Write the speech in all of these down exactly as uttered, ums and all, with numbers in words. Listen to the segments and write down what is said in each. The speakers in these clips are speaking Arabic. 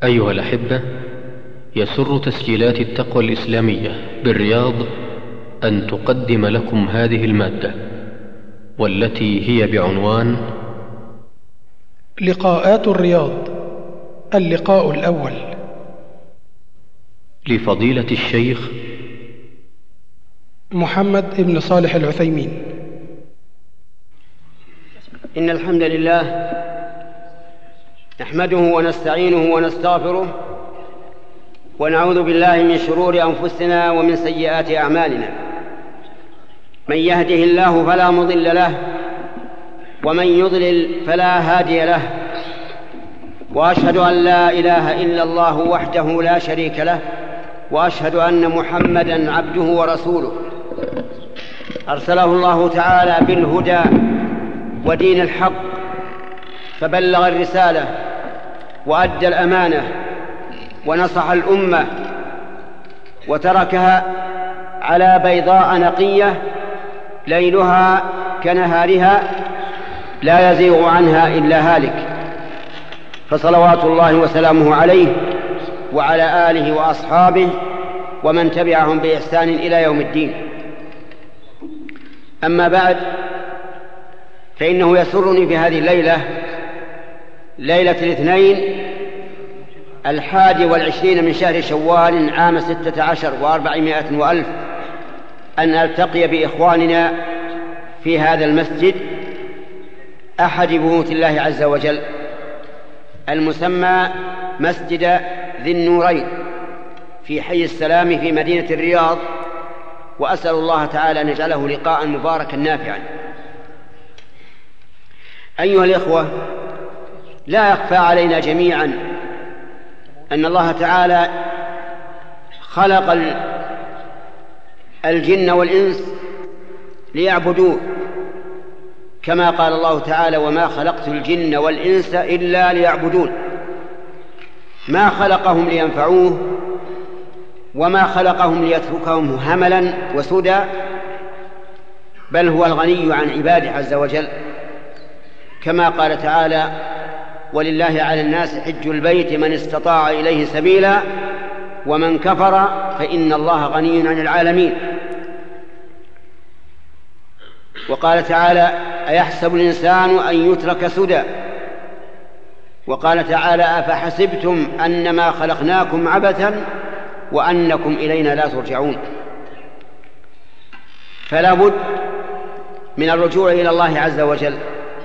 أيها الأحبة، يسر تسجيلات التقوى الإسلامية بالرياض أن تقدم لكم هذه المادة، والتي هي بعنوان لقاءات الرياض، اللقاء الأول، لفضيلة الشيخ محمد بن صالح العثيمين. إن الحمد لله نحمده ونستعينه ونستغفره، ونعوذ بالله من شرور أنفسنا ومن سيئات أعمالنا. من يهده الله فلا مضل له، ومن يضلل فلا هادي له، وأشهد أن لا إله إلا الله وحده لا شريك له، وأشهد أن محمدًا عبده ورسوله، أرسله الله تعالى بالهدى ودين الحق، فبلغ الرسالة وأدى الأمانة ونصح الأمة، وتركها على بيضاء نقية ليلها كنهارها لا يزيغ عنها إلا هالك، فصلوات الله وسلامه عليه وعلى آله وأصحابه ومن تبعهم بإحسان إلى يوم الدين. أما بعد، فإنه يسرني في هذه الليلة، ليلة الاثنين الحادي والعشرين من شهر شوال عام ستة عشر وأربعمائة وألف، أن ألتقي بإخواننا في هذا المسجد، أحد بيوت الله عز وجل، المسمى مسجد ذي النورين في حي السلام في مدينة الرياض، وأسأل الله تعالى أن يجعله لقاء مباركا نافعا. أيها الإخوة، لا يخفى علينا جميعا أن الله تعالى خلق الجن والإنس ليعبدوه، كما قال الله تعالى: وما خلقت الجن والإنس إلا ليعبدون. ما خلقهم لينفعوه، وما خلقهم ليتركهم هملا وسدى، بل هو الغني عن عباده عز وجل، كما قال تعالى: ولله على الناس حج البيت من استطاع إليه سبيلا ومن كفر فإن الله غني عن العالمين. وقال تعالى: أيحسب الإنسان أن يترك سدى. وقال تعالى: أفحسبتم أنما خلقناكم عبثا وأنكم إلينا لا ترجعون. فلا بد من الرجوع إلى الله عز وجل،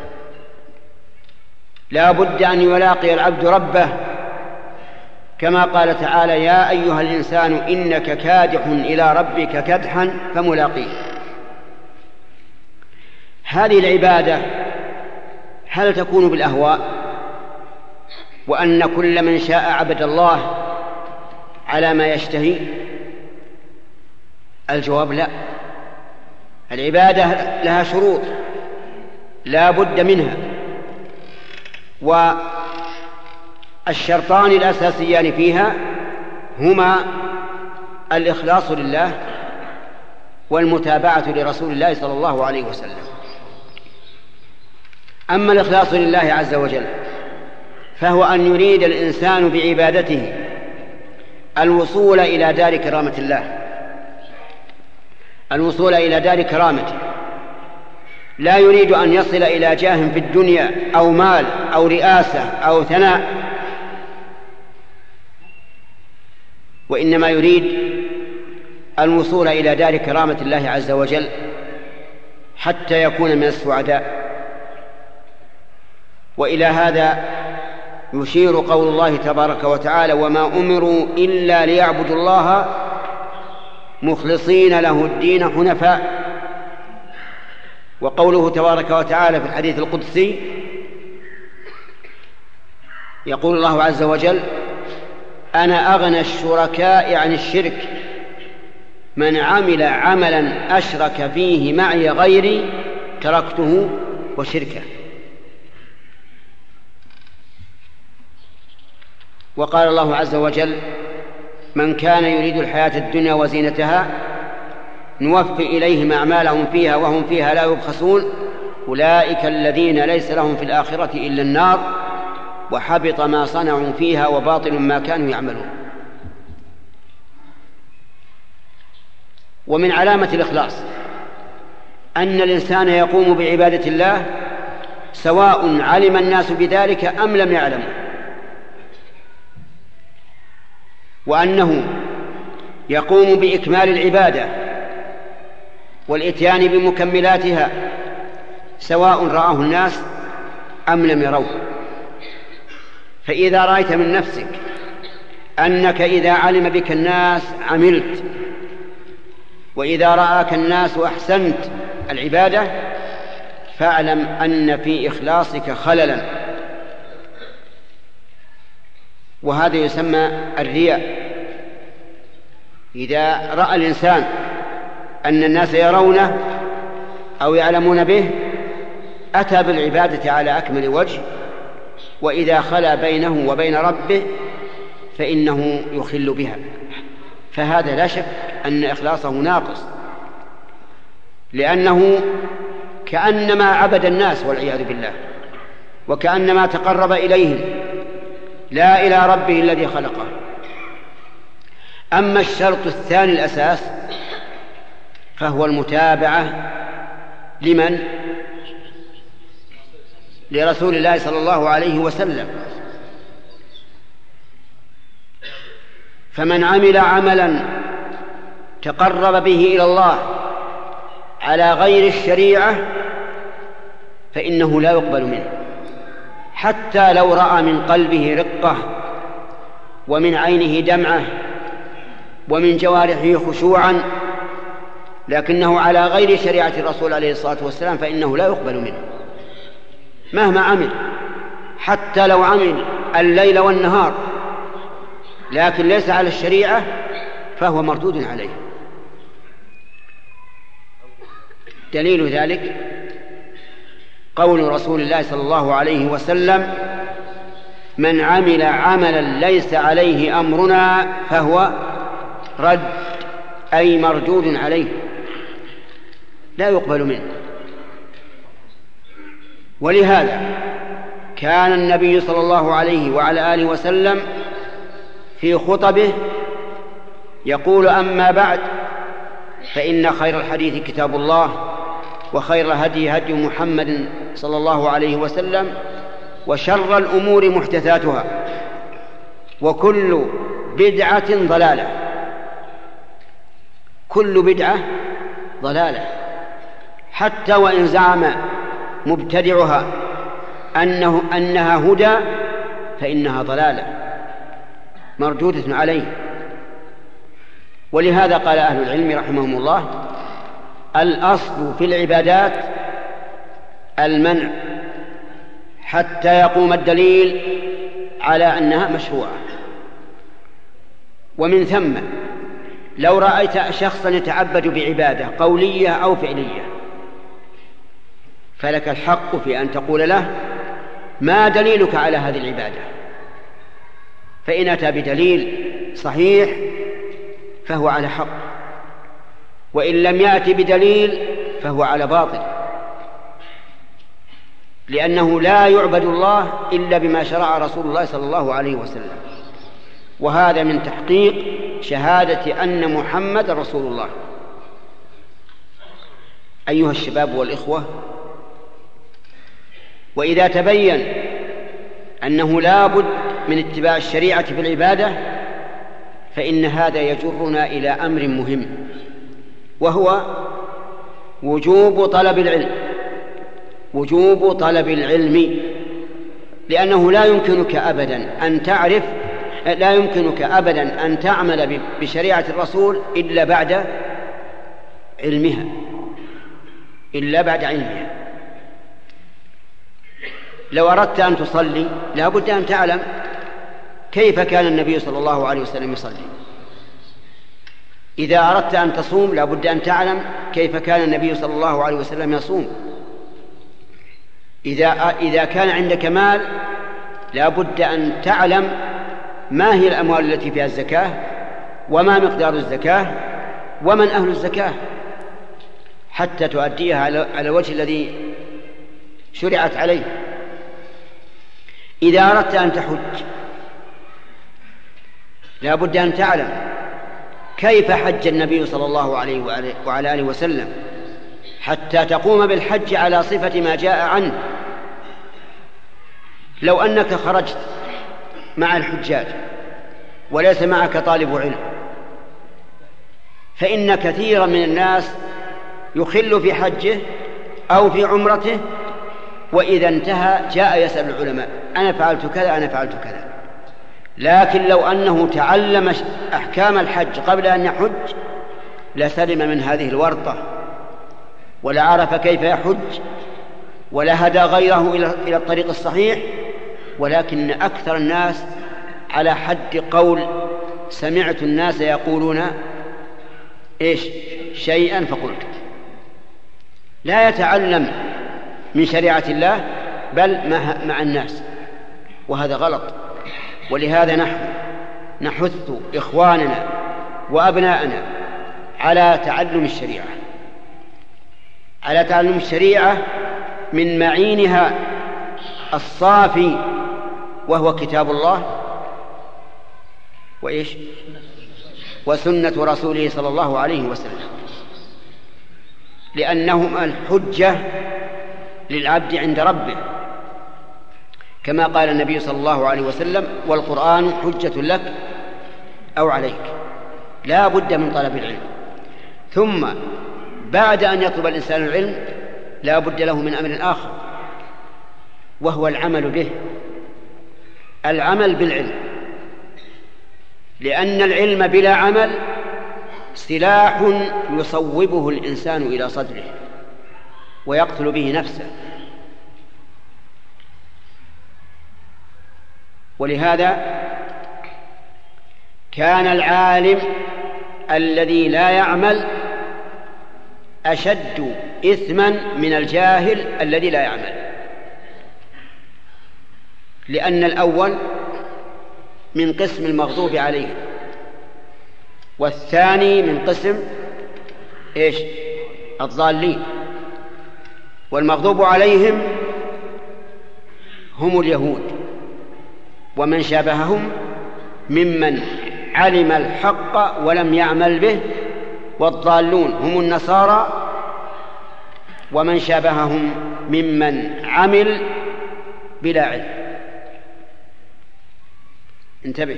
لا بد أن يلاقي العبد ربه، كما قال تعالى: يا أيها الإنسان إنك كادح إلى ربك كدحا فملاقيه. هذه العبادة هل تكون بالأهواء، وأن كل من شاء عبد الله على ما يشتهي؟ الجواب لا. العبادة لها شروط لا بد منها، والشرطان الأساسيان فيها هما الإخلاص لله والمتابعة لرسول الله صلى الله عليه وسلم. أما الإخلاص لله عز وجل فهو أن يريد الإنسان بعبادته الوصول إلى دار كرامة الله، الوصول إلى دار كرامته، لا يريد أن يصل إلى جاه في الدنيا أو مال أو رئاسة أو ثناء، وإنما يريد الوصول إلى دار كرامة الله عز وجل حتى يكون من السعداء. وإلى هذا يشير قول الله تبارك وتعالى: وما أمروا إلا ليعبدوا الله مخلصين له الدين حنفاء. وقوله تبارك وتعالى في الحديث القدسي يقول الله عز وجل: أنا أغنى الشركاء عن الشرك، من عمل عملا أشرك فيه معي غيري تركته وشركه. وقال الله عز وجل: من كان يريد الحياة الدنيا وزينتها نوفي إليهم أعمالهم فيها وهم فيها لا يبخسون، أولئك الذين ليس لهم في الآخرة إلا النار وحبط ما صنعوا فيها وباطل ما كانوا يعملون. ومن علامة الإخلاص أن الإنسان يقوم بعبادة الله سواء علم الناس بذلك أم لم يعلموا، وأنه يقوم بإكمال العبادة والإتيان بمكملاتها سواء رآه الناس أم لم يروه. فإذا رأيت من نفسك أنك إذا علم بك الناس عملت، وإذا رآك الناس أحسنت العبادة، فاعلم أن في إخلاصك خللا، وهذا يسمى الرياء. إذا رأى الإنسان أن الناس يرونه أو يعلمون به أتى بالعبادة على أكمل وجه، وإذا خلا بينه وبين ربه فإنه يخل بها، فهذا لا شك أن إخلاصه ناقص، لأنه كأنما عبد الناس والعياذ بالله، وكأنما تقرب إليهم لا إلى ربه الذي خلقه. أما الشرط الثاني الأساس فهو المتابعة لمن؟ لرسول الله صلى الله عليه وسلم. فمن عمل عملا تقرب به إلى الله على غير الشريعة فإنه لا يقبل منه، حتى لو رأى من قلبه رقة ومن عينه دمعة ومن جوارحه خشوعا، لكنه على غير شريعة الرسول عليه الصلاة والسلام فإنه لا يقبل منه مهما عمل، حتى لو عمل الليل والنهار لكن ليس على الشريعة فهو مردود عليه. دليل ذلك قول رسول الله صلى الله عليه وسلم: من عمل عملا ليس عليه أمرنا فهو رد، أي مردود عليه لا يقبل منه. ولهذا كان النبي صلى الله عليه وعلى آله وسلم في خطبه يقول: أما بعد فإن خير الحديث كتاب الله، وخير الهدي هدي محمد صلى الله عليه وسلم، وشر الأمور محدثاتها، وكل بدعة ضلالة. كل بدعة ضلالة، حتى وإن زعم مبتدعها أنه أنها هدى فإنها ضلالة مردودة عليه. ولهذا قال أهل العلم رحمهم الله: الأصل في العبادات المنع حتى يقوم الدليل على أنها مشروعة. ومن ثم لو رأيت شخصا يتعبد بعبادة قولية أو فعلية فلك الحق في أن تقول له: ما دليلك على هذه العبادة؟ فإن أتى بدليل صحيح فهو على حق، وإن لم يأتي بدليل فهو على باطل، لأنه لا يعبد الله إلا بما شرع رسول الله صلى الله عليه وسلم، وهذا من تحقيق شهادة أن محمد رسول الله. أيها الشباب والإخوة، وإذا تبين أنه لا بد من اتباع الشريعة في العبادة فإن هذا يجرنا إلى أمر مهم، وهو وجوب طلب العلم. وجوب طلب العلم، لأنه لا يمكنك أبدا أن تعرف لا يمكنك أبدا أن تعمل بشريعة الرسول إلا بعد علمها إلا بعد علمها. لو أردت أن تصلي لا بد أن تعلم كيف كان النبي صلى الله عليه وسلم يصلي. إذا أردت أن تصوم لا بد أن تعلم كيف كان النبي صلى الله عليه وسلم يصوم. إذا إذا كان عندك مال لا بد أن تعلم ما هي الأموال التي فيها الزكاة، وما مقدار الزكاة، ومن أهل الزكاة، حتى تؤديها على الوجه الذي شرعت عليه. إذا أردت أن تحج لا بد أن تعلم كيف حج النبي صلى الله عليه وعلى آله وسلم حتى تقوم بالحج على صفة ما جاء عنه. لو أنك خرجت مع الحجاج وليس معك طالب علم، فإن كثيرا من الناس يخل في حجه أو في عمرته، وإذا انتهى جاء يسأل العلماء أنا فعلت كذا أنا فعلت كذا. لكن لو أنه تعلم أحكام الحج قبل أن يحج لسلم من هذه الورطة، ولا عرف كيف يحج، ولا هدى غيره إلى الطريق الصحيح. ولكن أكثر الناس على حد قول سمعت الناس يقولون إيش شيئا فقلت، لا يتعلم من شريعة الله بل مع الناس، وهذا غلط. ولهذا نحن نحث إخواننا وأبناءنا على تعلم الشريعة، على تعلم الشريعة من معينها الصافي وهو كتاب الله وإيش وسنة رسوله صلى الله عليه وسلم، لأنهما الحجة للعبد عند ربه، كما قال النبي صلى الله عليه وسلم والقرآن حجة لك أو عليك. لا بد من طلب العلم، ثم بعد أن يطلب الإنسان العلم لا بد له من أمر آخر وهو العمل به، العمل بالعلم، لأن العلم بلا عمل سلاح يصوبه الإنسان إلى صدره ويقتل به نفسه. ولهذا كان العالم الذي لا يعمل أشد إثما من الجاهل الذي لا يعمل، لأن الأول من قسم المغضوب عليه والثاني من قسم إيش الضالين. والمغضوب عليهم هم اليهود ومن شابههم ممن علم الحق ولم يعمل به، والضالون هم النصارى ومن شابههم ممن عمل بلا علم. انتبه،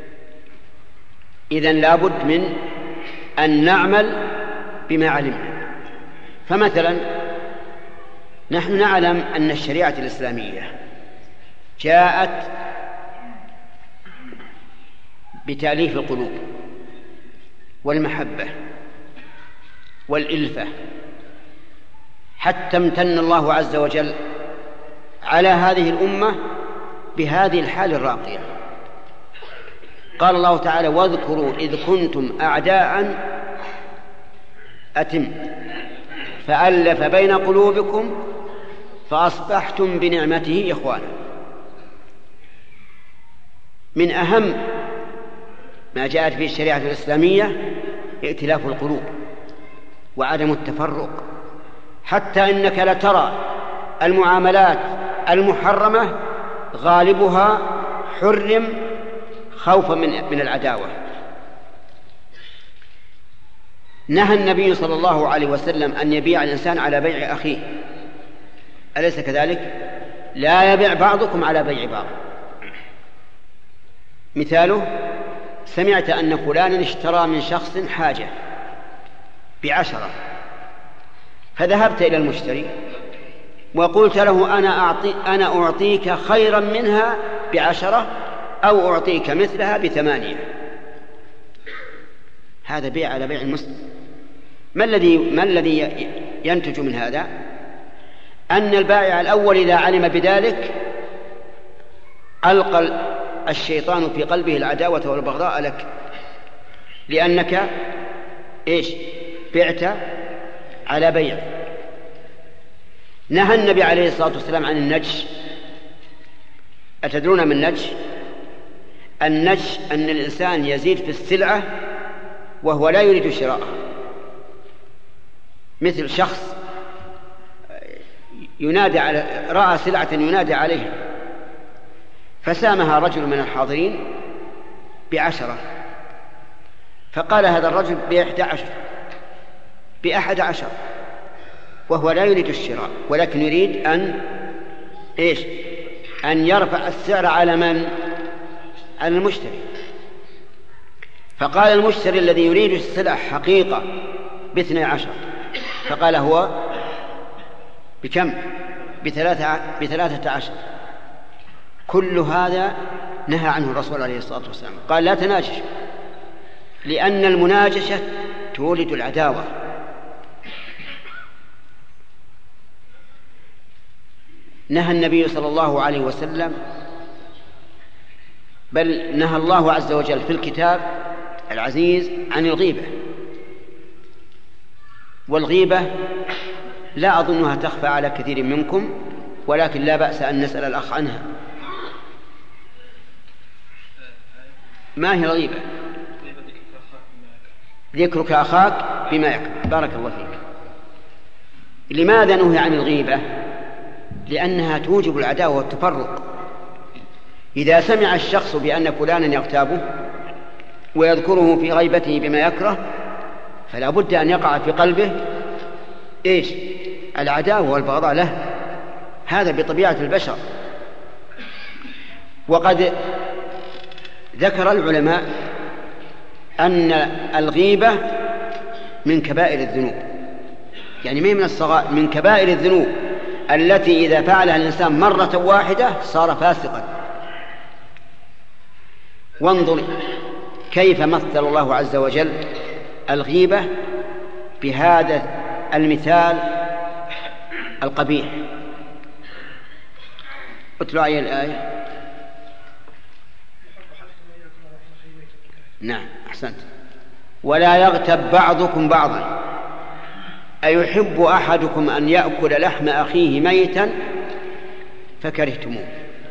إذن لابد من أن نعمل بما علمنا. فمثلا نحن نعلم أن الشريعة الإسلامية جاءت بتأليف القلوب والمحبة والإلفة، حتى امتن الله عز وجل على هذه الأمة بهذه الحال الراقية. قال الله تعالى واذكروا إذ كنتم أعداء أتم فألف بين قلوبكم فأصبحتم بنعمته إخوانا. من أهم ما جاءت به الشريعة الإسلامية ائتلاف القلوب وعدم التفرق، حتى إنك لترى المعاملات المحرمة غالبها حرم خوفا من من العداوة. نهى النبي صلى الله عليه وسلم أن يبيع الإنسان على بيع أخيه، أليس كذلك؟ لا يبيع بعضكم على بيع بعض. مثاله سمعت أن فلانا اشترى من شخص حاجة بعشرة، فذهبت إلى المشتري وقلت له أنا, أعطي أنا أعطيك خيرا منها بعشرة أو أعطيك مثلها بثمانية. هذا بيع على بيع المسلم. ما الذي ما الذي ينتج من هذا؟ أن البائع الأول إذا علم بذلك ألقى الشيطان في قلبه العداوة والبغضاء لك، لأنك إيش بعت على بيع. نهى النبي عليه الصلاة والسلام عن النجش. أتدرون من النجش؟ النجش أن الإنسان يزيد في السلعة وهو لا يريد شراءها، مثل شخص ينادى على رأى سلعة ينادى عليها فسامها رجل من الحاضرين بعشرة، فقال هذا الرجل بإحدى عشر بأحد عشر، وهو لا يريد الشراء ولكن يريد أن إيش أن يرفع السعر على من؟ على المشتري. فقال المشتري الذي يريد السلع حقيقة باثني عشر، فقال هو بكم؟ بثلاثة, بثلاثة عشر. كل هذا نهى عنه الرسول عليه الصلاة والسلام، قال لا تناجش، لأن المناجشة تولد العداوة. نهى النبي صلى الله عليه وسلم، بل نهى الله عز وجل في الكتاب العزيز عن الغيبة، والغيبة لا أظنها تخفى على كثير منكم، ولكن لا بأس أن نسأل الأخ عنها. ما هي الغيبة؟ ذكرك أخاك بما يكره. بارك الله فيك. لماذا نهي عن الغيبة؟ لأنها توجب العداوة والتفرق. إذا سمع الشخص بأن فلانا يغتابه ويذكره في غيبته بما يكره، فلا بد أن يقع في قلبه إيش؟ العداوة والبغضاء له. هذا بطبيعة البشر. وقد ذكر العلماء أن الغيبة من كبائر الذنوب، يعني ما من الصغائر، من كبائر الذنوب التي إذا فعلها الإنسان مرة واحدة صار فاسقا. وانظر كيف مثل الله عز وجل الغيبة بهذا المثال القبيح. اتلو علي الآية. نعم أحسنت. ولا يغتب بعضكم بعضا أيحب أحدكم أن يأكل لحم أخيه ميتا فكرهتموه.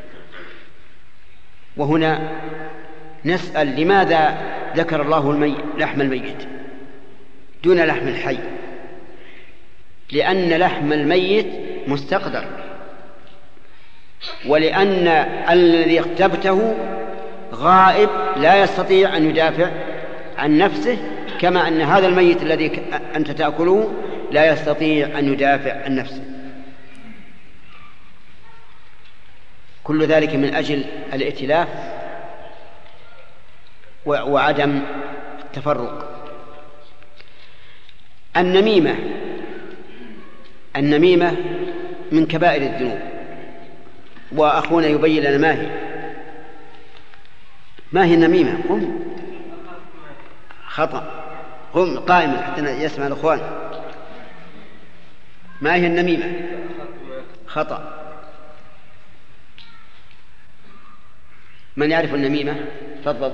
وهنا نسأل لماذا ذكر الله المي... لحم الميت دون لحم الحي؟ لأن لحم الميت مستقدر، ولأن الذي اغتبته غائب لا يستطيع أن يدافع عن نفسه، كما أن هذا الميت الذي أنت تأكله لا يستطيع أن يدافع عن نفسه. كل ذلك من أجل الائتلاف وعدم التفرق. النميمة النميمة من كبائر الذنوب، وأخونا يبين لنا ما هي. ما هي النميمة؟ قم خطأ قم قائما حتى يسمع الأخوان. ما هي النميمة؟ خطأ. من يعرف النميمة؟ تفضل.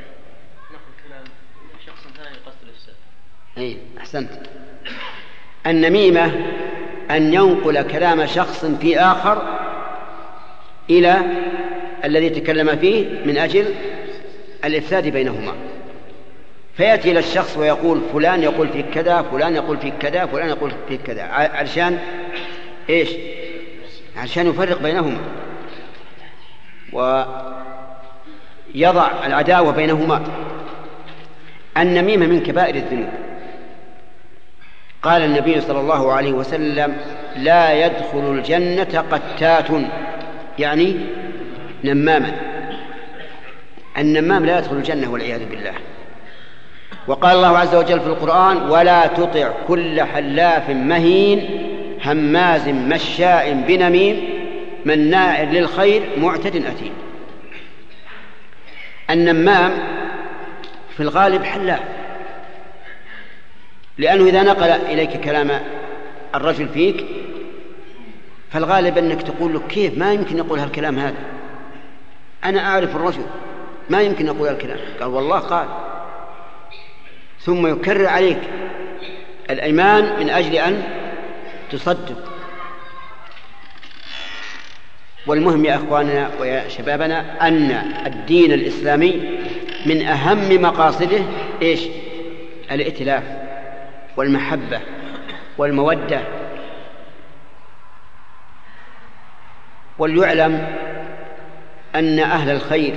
أي أحسنت. النميمة أن ينقل كلام شخص في آخر إلى الذي تكلم فيه من أجل الإفساد بينهما، فيأتي إلى الشخص ويقول فلان يقول فيك كذا، فلان يقول فيك كذا، فلان يقول فيك كذا، علشان إيش؟ علشان يفرق بينهما ويضع العداوة بينهما. النميمة من كبائر الذنوب. قال النبي صلى الله عليه وسلم لا يدخل الجنة قتات، يعني نماما. النمام لا يدخل الجنة والعياذ بالله. وقال الله عز وجل في القرآن ولا تطع كل حلاف مهين هماز مشاء بنميم مناع للخير معتد أثيم. النمام في الغالب حلاف، لأنه إذا نقل إليك كلام الرجل فيك فالغالب أنك تقول له كيف ما يمكن يقول هالكلام هذا، أنا أعرف الرجل ما يمكن يقول هالكلام. قال والله قال، ثم يكرر عليك الأيمان من أجل أن تصدق. والمهم يا أخواننا ويا شبابنا أن الدين الإسلامي من أهم مقاصده إيش؟ الائتلاف والمحبة والمودة. وليعلم أن أهل الخير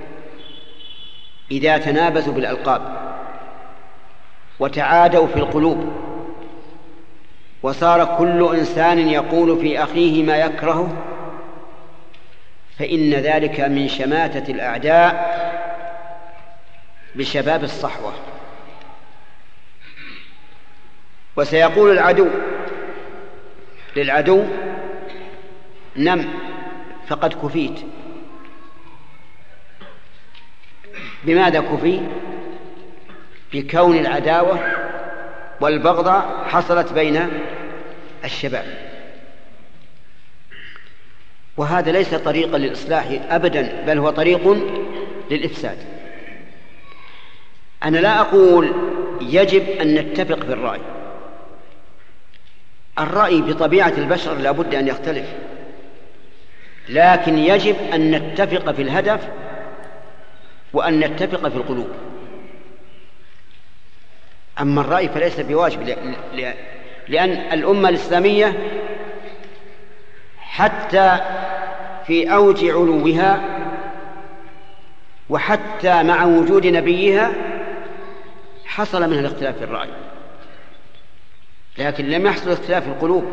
إذا تنابزوا بالألقاب وتعادوا في القلوب وصار كل إنسان يقول في أخيه ما يكرهه فإن ذلك من شماتة الأعداء بشباب الصحوة. وسيقول العدو للعدو نم فقد كفيت. بماذا كفي؟ بكون العداوة والبغضاء حصلت بين الشباب، وهذا ليس طريقا للإصلاح أبدا، بل هو طريق للإفساد. أنا لا أقول يجب أن نتفق في الرأي، الرأي بطبيعة البشر لا بد أن يختلف، لكن يجب أن نتفق في الهدف وأن نتفق في القلوب. أما الرأي فليس بواجب، لأن الأمة الإسلامية حتى في أوج علوها وحتى مع وجود نبيها حصل منها الاختلاف في الرأي، لكن لم يحصل اختلاف في القلوب.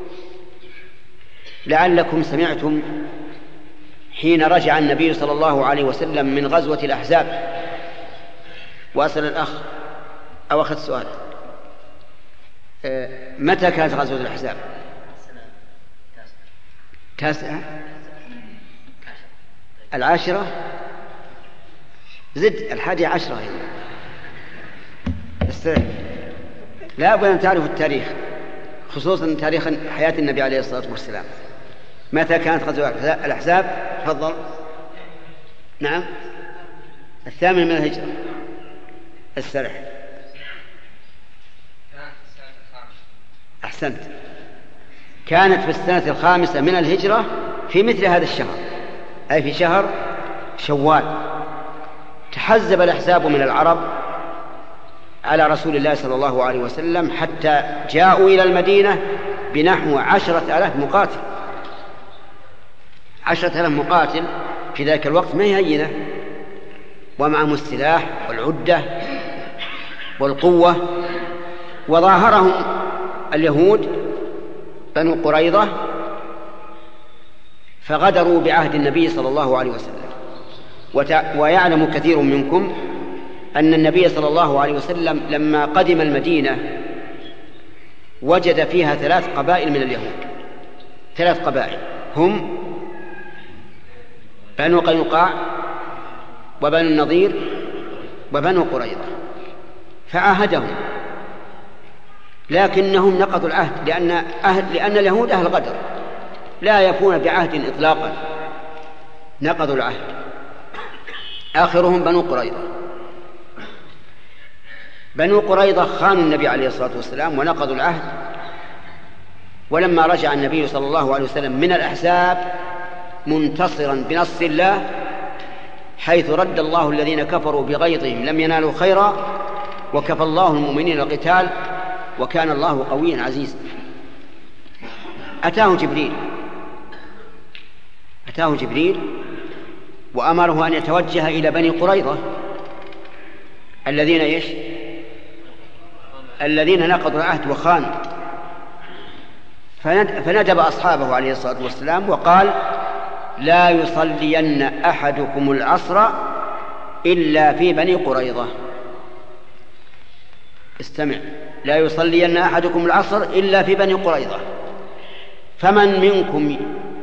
لعلكم سمعتم حين رجع النبي صلى الله عليه وسلم من غزوة الأحزاب، وأسأل الأخ أو أخذ سؤال، متى كانت غزوة الأحزاب؟ تاسعة العاشرة زد الحادية عشرة هنا. لا بد أن تعرفوا التاريخ، خصوصا تاريخ حياة النبي عليه الصلاة والسلام. متى كانت غزوة الأحزاب؟ تفضل. نعم، الثامن من الهجرة. السرح. أحسنت، كانت في السنة الخامسة من الهجرة في مثل هذا الشهر، أي في شهر شوال. تحزب الأحزاب من العرب على رسول الله صلى الله عليه وسلم حتى جاءوا إلى المدينة بنحو عشرة آلاف مقاتل. عشرة آلاف مقاتل في ذلك الوقت ما هي هينة، ومعهم السلاح والعدة والقوة. وظاهرهم اليهود بنو قريظة، فغدروا بعهد النبي صلى الله عليه وسلم. ويعلم كثير منكم أن النبي صلى الله عليه وسلم لما قدم المدينة وجد فيها ثلاث قبائل من اليهود، ثلاث قبائل هم بنو قينقاع وبنو النضير وبنو قريظة، فعاهدهم، لكنهم نقضوا العهد، لأن, أهل لأن اليهود أهل غدر لا يفون بعهد إطلاقا، نقضوا العهد. آخرهم بنو قريظة. بنو قريظة خانوا النبي عليه الصلاة والسلام ونقضوا العهد. ولما رجع النبي صلى الله عليه وسلم من الأحزاب منتصرا بنصر الله، حيث رد الله الذين كفروا بغيظهم لم ينالوا خيرا، وكفى الله المؤمنين القتال، وكان الله قويا عزيزا. أتاه جبريل أتاه جبريل وأمره أن يتوجه إلى بني قريظة الذين إيش؟ الذين نقضوا العهد وخانوا. فندب أصحابه عليه الصلاة والسلام وقال: لا يصلين أحدكم العصر إلا في بني قريظة. استمع، لا يصلين أحدكم العصر إلا في بني قريظة. فمن منكم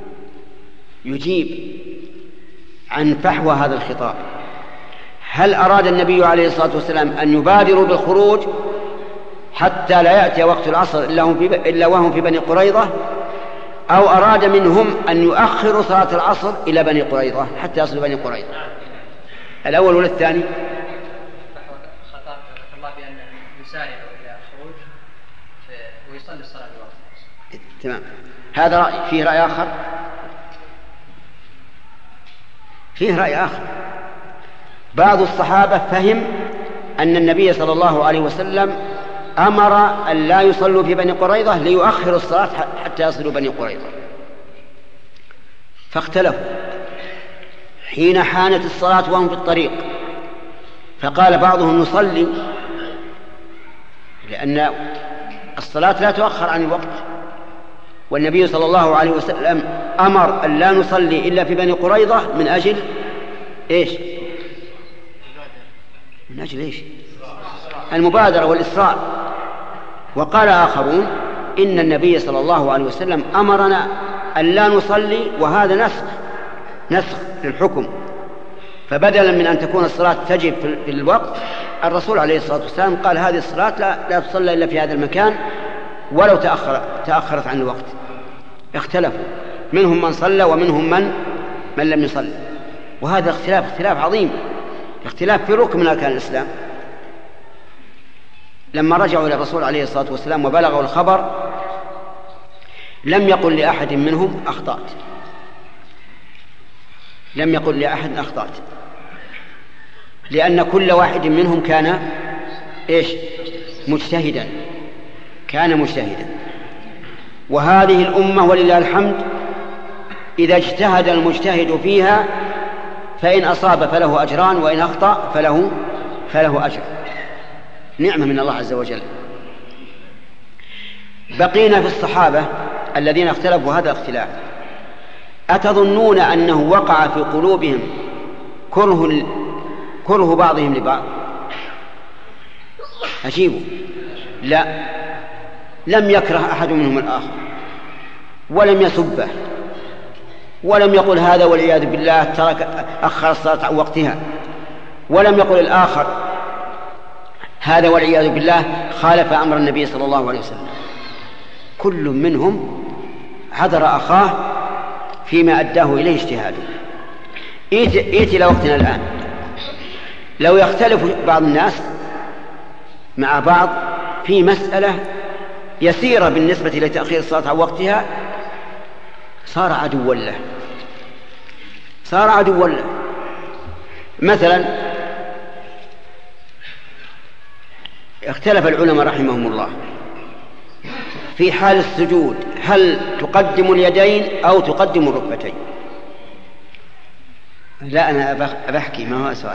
يجيب عن فحوى هذا الخطاب؟ هل أراد النبي عليه الصلاة والسلام أن يبادروا بالخروج حتى لا يأتي وقت العصر إلا وهم في بني قريظة، أو أراد منهم أن يؤخروا صلاة العصر إلى بني قريظة حتى يصلوا بني قريظة؟ الأول ولا الثاني؟ خطاب الله بأن يسارع إلى الخروج ويصلي الصلاة بوقتها. تمام، هذا رأي. فيه رأي آخر؟ فيه رأي آخر. بعض الصحابة فهم أن النبي صلى الله عليه وسلم أمر أن لا يصلوا في بني قريظة ليؤخروا الصلاة حتى يصلوا بني قريظة، فاختلفوا. حين حانت الصلاة وهم في الطريق، فقال بعضهم نصلي، لأن الصلاة لا تؤخر عن الوقت، والنبي صلى الله عليه وسلم أمر أن لا نصلي إلا في بني قريظة من أجل إيش؟ من أجل إيش؟ المبادرة والإسراع. وقال آخرون إن النبي صلى الله عليه وسلم أمرنا أن لا نصلي، وهذا نسخ نسخ للحكم، فبدلا من أن تكون الصلاة تجب في الوقت، الرسول عليه الصلاة والسلام قال هذه الصلاة لا, لا تصلى إلا في هذا المكان ولو تأخر تأخرت عن الوقت. اختلفوا، منهم من صلى ومنهم من من لم يصلي، وهذا اختلاف اختلاف عظيم، اختلاف في ركن من أركان الإسلام. لما رجعوا إلى الرسول عليه الصلاة والسلام وبلغوا الخبر لم يقل لأحد منهم أخطأت، لم يقل لأحد أخطأت، لأن كل واحد منهم كان إيش؟ مجتهدا، كان مجتهدا. وهذه الأمة ولله الحمد إذا اجتهد المجتهد فيها فإن أصاب فله أجران، وإن أخطأ فله فله أجر، نعمة من الله عز وجل. بقينا في الصحابة الذين اختلفوا هذا الاختلاف. أتظنون أنه وقع في قلوبهم كره كره بعضهم لبعض؟ أجيبوا، لا، لم يكره أحد منهم الآخر، ولم يسبه، ولم يقل هذا والعياذ بالله ترك أخر الصلاة عن وقتها، ولم يقل الآخر هذا والعياذ بالله خالف أمر النبي صلى الله عليه وسلم. كل منهم عذر أخاه فيما أداه إليه اجتهاده. إيتي إلى وقتنا الآن، لو يختلف بعض الناس مع بعض في مسألة يسيرة بالنسبة لتأخير الصلاة عن وقتها صار عدوا له، صار عدوا له. مثلا اختلف العلماء رحمهم الله في حال السجود، هل تقدم اليدين أو تقدم الركبتين؟ لا، أنا أبحكي، ما هو سؤال.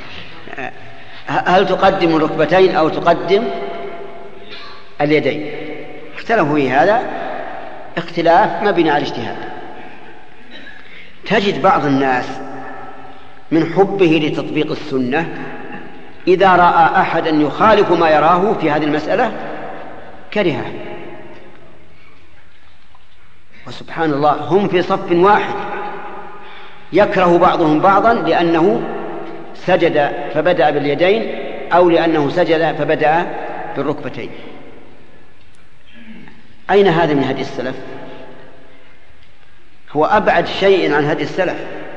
هل تقدم الركبتين أو تقدم اليدين؟ اختلفوا في هذا اختلاف مبني على الاجتهاد. تجد بعض الناس من حبه لتطبيق السنة إذا رأى أحدا يخالف ما يراه في هذه المسألة كرهه، وسبحان الله هم في صف واحد، يكره بعضهم بعضا لأنه سجد فبدأ باليدين أو لأنه سجد فبدأ بالركبتين. أين هذا من هدي السلف؟ هو أبعد شيء عن هدي السلف.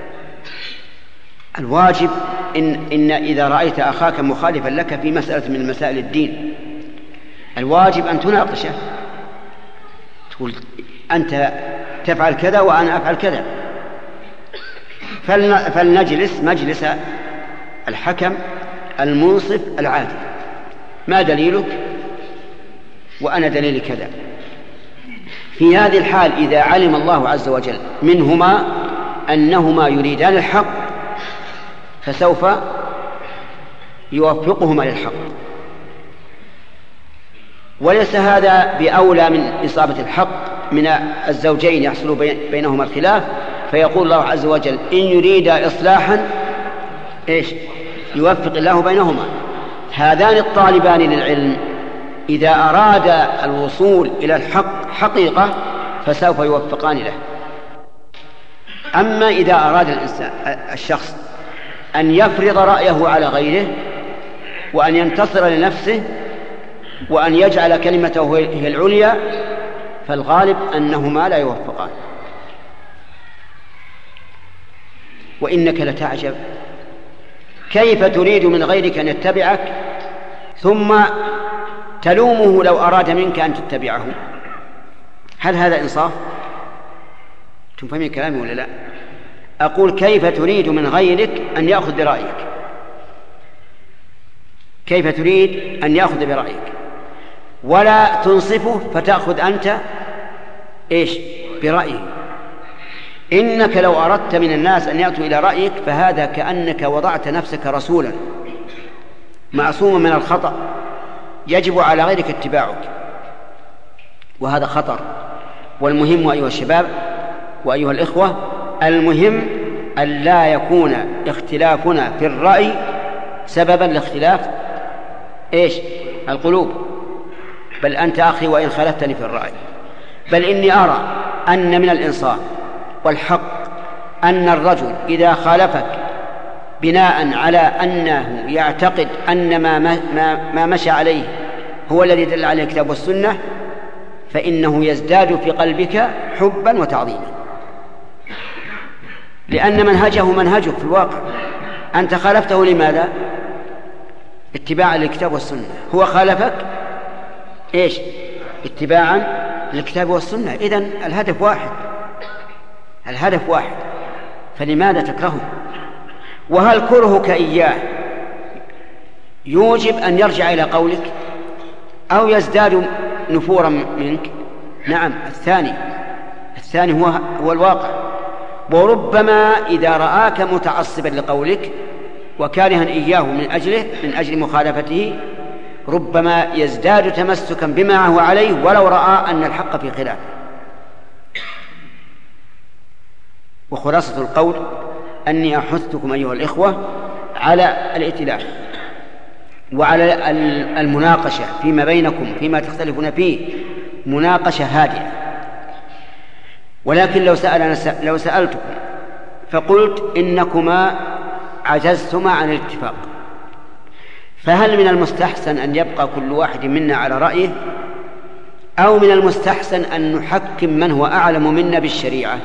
الواجب إن, إن إذا رأيت أخاك مخالفا لك في مسألة من مسائل الدين، الواجب أن تناقشه، تقول أنت تفعل كذا وأنا أفعل كذا، فلنجلس مجلس الحكم المنصف العادل، ما دليلك وأنا دليلي كذا. في هذه الحال إذا علم الله عز وجل منهما أنهما يريدان الحق فسوف يوفقهما للحق، وليس هذا بأولى من إصابة الحق من الزوجين يحصل بينهما الخلاف، فيقول الله عز وجل إن يريد إصلاحا إيش يوفق الله بينهما. هذان الطالبان للعلم إذا أراد الوصول إلى الحق حقيقة فسوف يوفقان له. أما إذا أراد الإنسان الشخص أن يفرض رأيه على غيره وأن ينتصر لنفسه وأن يجعل كلمته هي العليا، فالغالب أنهما لا يوفقان. وإنك لتعجب كيف تريد من غيرك أن يتبعك ثم تلومه لو أراد منك أن تتبعه؟ هل هذا إنصاف؟ تفهمين كلامي ولا لا؟ أقول كيف تريد من غيرك أن يأخذ برأيك؟ كيف تريد أن يأخذ برأيك ولا تنصفه فتأخذ أنت إيش برأيه؟ إنك لو أردت من الناس أن يأتوا إلى رأيك فهذا كأنك وضعت نفسك رسولا معصوما من الخطأ يجب على غيرك اتباعك، وهذا خطر. والمهم أيها الشباب وأيها الإخوة، المهم أن لا يكون اختلافنا في الرأي سببا لاختلاف إيش؟ القلوب. بل أنت أخي وإن خالفتني في الرأي، بل إني أرى أن من الإنصاف والحق أن الرجل إذا خالفك بناء على أنه يعتقد أن ما, ما, ما مشى عليه هو الذي دل عليه الكتاب والسنة فإنه يزداد في قلبك حبا وتعظيما، لأن منهجه منهجك في الواقع. أنت خالفته لماذا؟ اتباعا للكتاب والسنة. هو خالفك إيش؟ اتباعا للكتاب والسنة. إذن الهدف واحد، الهدف واحد، فلماذا تكرهه؟ وهل كرهك إياه يوجب أن يرجع إلى قولك أو يزداد نفورا منك؟ نعم، الثاني الثاني هو, هو الواقع. وربما إذا رآك متعصبا لقولك وكارها إياه من أجله من أجل مخالفته ربما يزداد تمسكا بما هو عليه ولو رأى أن الحق في خلافه. وخلاصة القول أني أحثكم أيها الإخوة على الائتلاف وعلى المناقشة فيما بينكم فيما تختلفون فيه مناقشة هادئة. ولكن لو سألنا لو سألتكم فقلت إنكما عجزتما عن الاتفاق، فهل من المستحسن أن يبقى كل واحد منا على رأيه أو من المستحسن أن نحكم من هو أعلم منا بالشريعة؟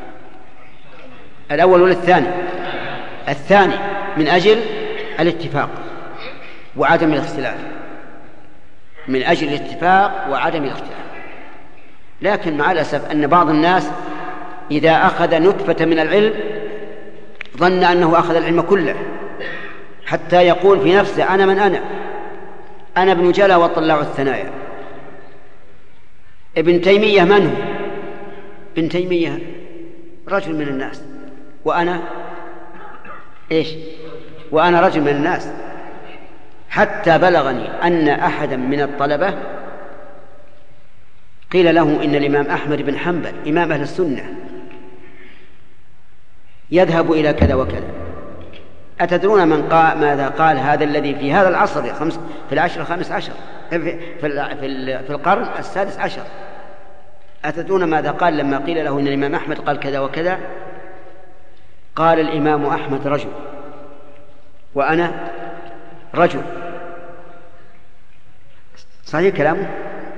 الأول ولا الثاني؟ الثاني، من أجل الاتفاق وعدم الاختلاف، من أجل الاتفاق وعدم الاختلاف. لكن مع الأسف أن بعض الناس إذا أخذ نتفة من العلم ظن أنه أخذ العلم كله، حتى يقول في نفسه أنا من أنا أنا ابن جلا وطلع الثنايا. ابن تيمية من هو؟ ابن تيمية رجل من الناس، وأنا إيش؟ وأنا رجل من الناس. حتى بلغني أن أحدا من الطلبة قيل له إن الإمام أحمد بن حنبل إمام أهل السنة يذهب إلى كذا وكذا. أتدرون من قال ماذا قال هذا الذي في هذا العصر خمس في العشر الخامس عشر في, في, في القرن السادس عشر؟ أتدرون ماذا قال لما قيل له إن الإمام أحمد قال كذا وكذا؟ قال الإمام أحمد رجل وأنا رجل. صحيح كلامه؟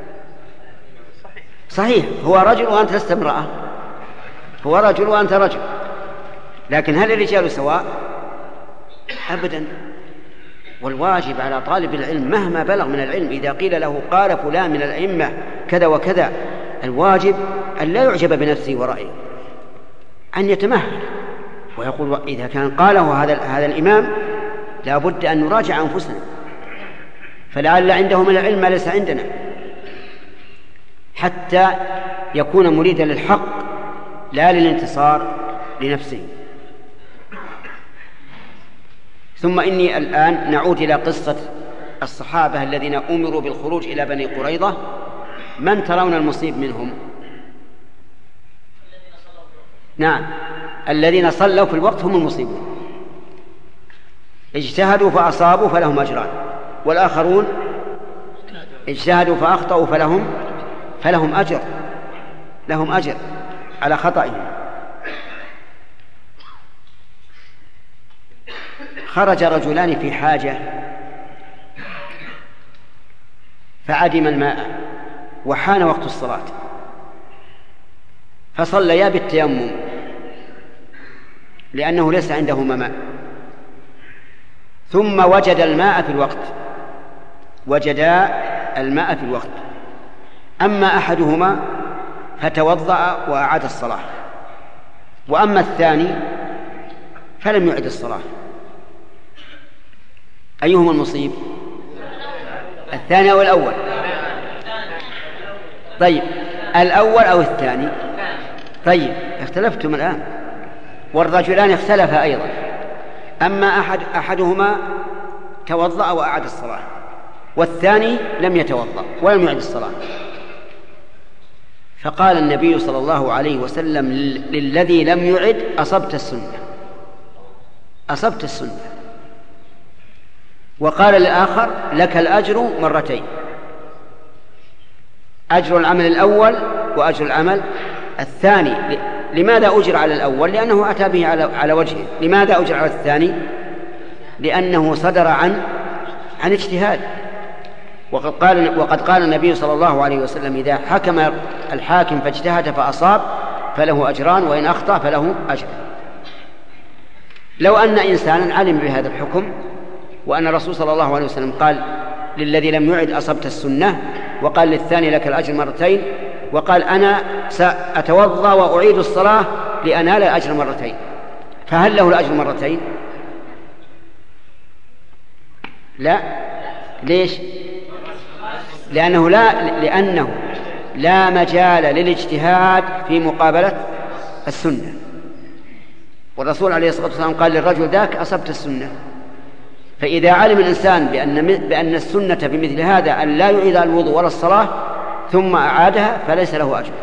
صحيح، هو رجل وأنت لست امرأة، هو رجل وأنت رجل، لكن هل الرجال سواء؟ أبدا. والواجب على طالب العلم مهما بلغ من العلم إذا قيل له قال فلان من الأئمة كذا وكذا، الواجب أن لا يعجب بنفسه ورأيه، أن يتمهل ويقول إذا كان قاله هذا هذا الإمام لا بد أن نراجع أنفسنا، فلعل عنده من العلم ما ليس عندنا، حتى يكون مريدا للحق لا للانتصار لنفسه. ثم إني الآن نعود إلى قصة الصحابة الذين أمروا بالخروج إلى بني قريظة. من ترون المصيب منهم؟ نعم، الذين صلوا في الوقت هم المصيبون، اجتهدوا فأصابوا فلهم أجران، والآخرون اجتهدوا فأخطأوا فلهم فلهم أجر لهم أجر على خطئهم. خرج رجلان في حاجة فعدم الماء وحان وقت الصلاة فصليا بالتيمم لأنه ليس عندهما ماء، ثم وجد الماء في الوقت وجدا الماء في الوقت أما أحدهما فتوضأ وأعاد الصلاة، وأما الثاني فلم يعد الصلاة. أيهما المصيب؟ الثاني أو الأول؟ طيب، الأول أو الثاني؟ طيب اختلفتم الآن، والرجلان اختلفا أيضا. أما أحد أحدهما توضأ وأعاد الصلاة، والثاني لم يتوضأ ولم يعد الصلاة. فقال النبي صلى الله عليه وسلم للذي لم يعد: أصبت السنة، أصبت السنة. وقال للآخر: لك الأجر مرتين، أجر العمل الأول وأجر العمل الثاني. لماذا أجر على الأول؟ لأنه أتى به على وجهه. لماذا أجر على الثاني؟ لأنه صدر عن عن اجتهاد. وقد قال وقد قال النبي صلى الله عليه وسلم: إذا حكم الحاكم فاجتهد فأصاب فله أجران، وإن أخطأ فله أجر. لو أن إنسانا علم بهذا الحكم، وأن الرسول صلى الله عليه وسلم قال للذي لم يعد: أصبت السنة، وقال للثاني: لك الأجر مرتين، وقال: أنا سأتوضأ وأعيد الصلاة لأنال الأجر مرتين، فهل له الأجر مرتين؟ لا. ليش؟ لأنه لا لأنه لا مجال للاجتهاد في مقابلة السنة. والرسول عليه الصلاة والسلام قال للرجل ذاك: أصبت السنة. فإذا علم الإنسان بأن بأن السنة في مثل هذا أن لا يعيد الوضوء ولا الصلاة ثم أعادها فليس له أجر،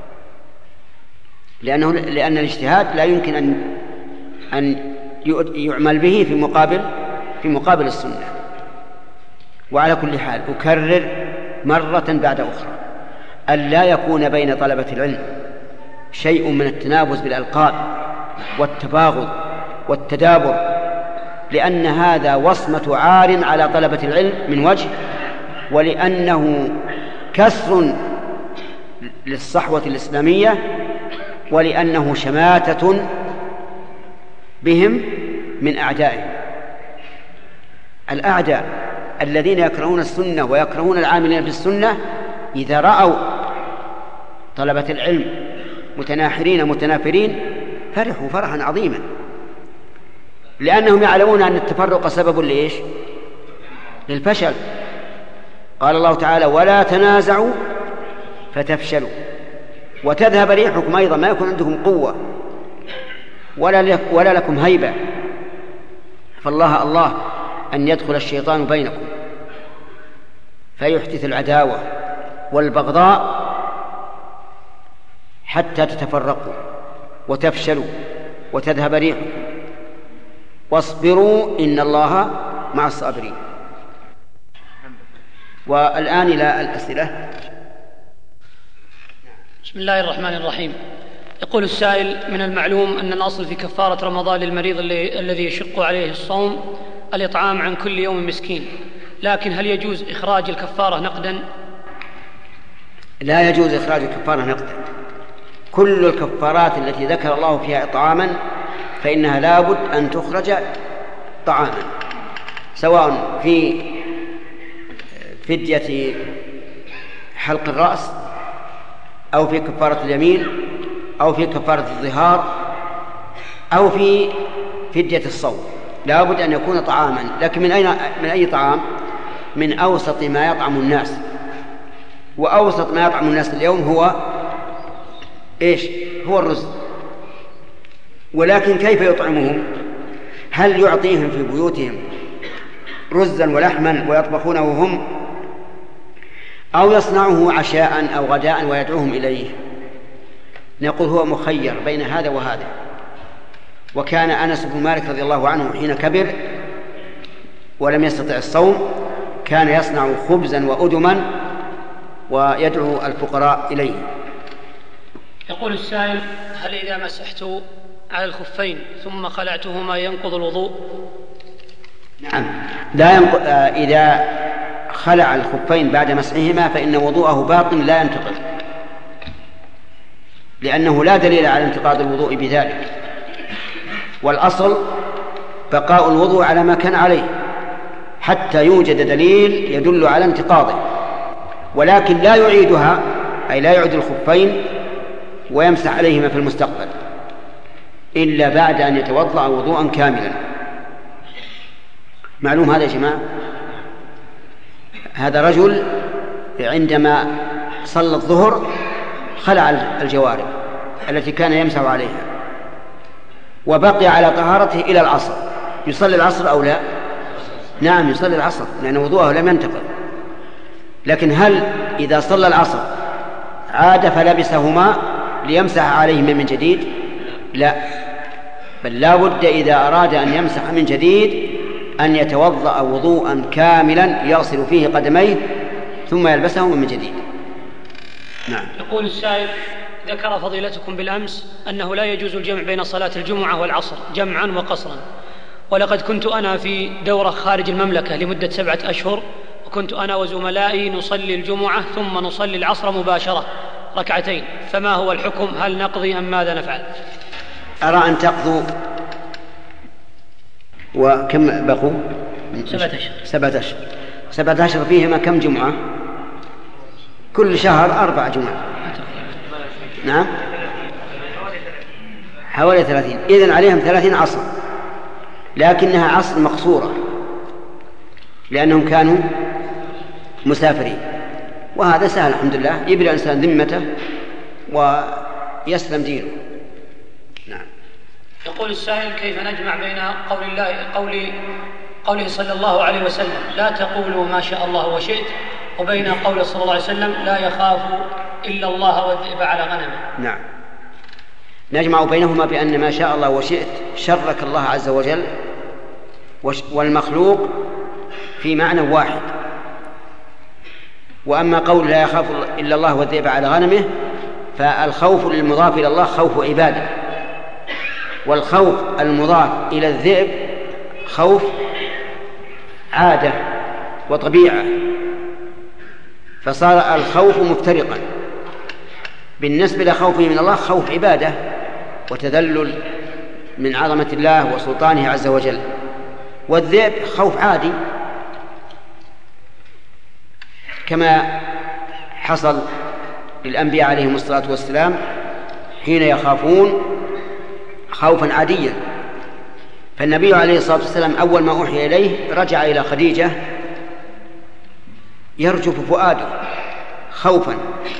لأنه لأن الاجتهاد لا يمكن أن أن يعمل به في مقابل في مقابل السنة. وعلى كل حال أكرر مرة بعد أخرى أن لا يكون بين طلبة العلم شيء من التنابز بالألقاب والتباغض والتدابر، لأن هذا وصمة عار على طلبة العلم من وجه، ولأنه كسر للصحوة الإسلامية، ولأنه شماتة بهم من أعدائهم. الأعداء الذين يكرهون السنة ويكرهون العاملين بالسنة إذا رأوا طلبة العلم متناحرين متنافرين فرحوا فرحا عظيما، لأنهم يعلمون أن التفرق سبب لإيش؟ للفشل. قال الله تعالى: ولا تنازعوا فتفشلوا وتذهب ريحكم. أيضا ما يكون عندكم قوة ولا, ولا لكم هيبة، فالله الله أن يدخل الشيطان بينكم فيحدث العداوة والبغضاء حتى تتفرقوا وتفشلوا وتذهب ريحكم. واصبروا إن الله مع الصابرين. والآن إلى الأسئلة. بسم الله الرحمن الرحيم. يقول السائل: من المعلوم أن الأصل في كفارة رمضان للمريض الذي يشق عليه الصوم الإطعام عن كل يوم مسكين، لكن هل يجوز إخراج الكفارة نقدا؟ لا يجوز إخراج الكفارة نقدا. كل الكفارات التي ذكر الله فيها إطعاما فإنها لابد أن تخرج طعاما، سواء في فدية حلق الرأس أو في كفارة اليمين أو في كفارة الظهار أو في فدية الصوم، لابد أن يكون طعاما. لكن من أين من أي طعام؟ من أوسط ما يطعم الناس، وأوسط ما يطعم الناس اليوم هو إيش؟ هو الرز. ولكن كيف يطعمهم؟ هل يعطيهم في بيوتهم رزا ولحما ويطبخونه هم، أو يصنعه عشاء أو غداء ويدعوهم إليه؟ نقول هو مخير بين هذا وهذا. وكان أنس بن مالك رضي الله عنه حين كبر ولم يستطع الصوم كان يصنع خبزا وأدما ويدعو الفقراء إليه. يقول السائل: هل إذا مسحت على الخفين ثم خلعتهما ينقض الوضوء؟ نعم، لا ينقض. إذا خلع الخفين بعد مسحهما فإن وضوءه باق لا ينتقض، لأنه لا دليل على انتقاض الوضوء بذلك. والأصل بقاء الوضوء على ما كان عليه حتى يوجد دليل يدل على انتقاضه، ولكن لا يعيدها، أي لا يعيد الخفين ويمسح عليهما في المستقبل إلا بعد أن يتوضأ وضوءا كاملا. معلوم هذا يا جماعة؟ هذا رجل عندما صلى الظهر خلع الجوارب التي كان يمسح عليها وبقي على طهارته إلى العصر، يصلي العصر أو لا؟ نعم يصلي العصر لأن وضوءه لم ينتقض. لكن هل إذا صلى العصر عاد فلبسهما ليمسح عليهما من جديد؟ لا، بل لا بد إذا أراد أن يمسح من جديد أن يتوضأ وضوءا كاملا يغسل فيه قدميه ثم يلبسهما من جديد. نعم. يقول السائل: ذكر فضيلتكم بالأمس أنه لا يجوز الجمع بين صلاة الجمعة والعصر جمعا وقصرا، ولقد كنت أنا في دورة خارج المملكة لمدة سبعة أشهر، وكنت أنا وزملائي نصلي الجمعة ثم نصلي العصر مباشرة ركعتين، فما هو الحكم؟ هل نقضي أم ماذا نفعل؟ أرى أن تقضوا. وكم بقوا؟ سبعة أشهر. سبعة أشهر سبعة أشهر فيهما كم جمعة؟ كل شهر أربع جمعة. نعم حوالي ثلاثين. إذن عليهم ثلاثين عصر، لكنها عصر مقصورة لأنهم كانوا مسافرين، وهذا سهل الحمد لله، يبرئ الإنسان ذمته ويسلم دينه. نعم. يقول السائل: كيف نجمع بين قول الله قول قوله صلى الله عليه وسلم لا تقولوا ما شاء الله وشئت، وبين قوله صلى الله عليه وسلم لا يخاف إلا الله والذئب على غنمه؟ نعم، نجمع بينهما بأن ما شاء الله وشئت شرك الله عز وجل والمخلوق في معنى واحد، وأما قول لا يخاف إلا الله والذئب على غنمه فالخوف للمضاف إلى الله خوف عباده، والخوف المضاف إلى الذئب خوف عادة وطبيعة، فصار الخوف مفترقا. بالنسبة لخوفه من الله خوف عبادة وتذلل من عظمة الله وسلطانه عز وجل، والذئب خوف عادي كما حصل للأنبياء عليهم الصلاة والسلام حين يخافون خوفا عاديا. فالنبي عليه الصلاة والسلام أول ما أوحي إليه رجع إلى خديجة يرجف فؤاده خوفا،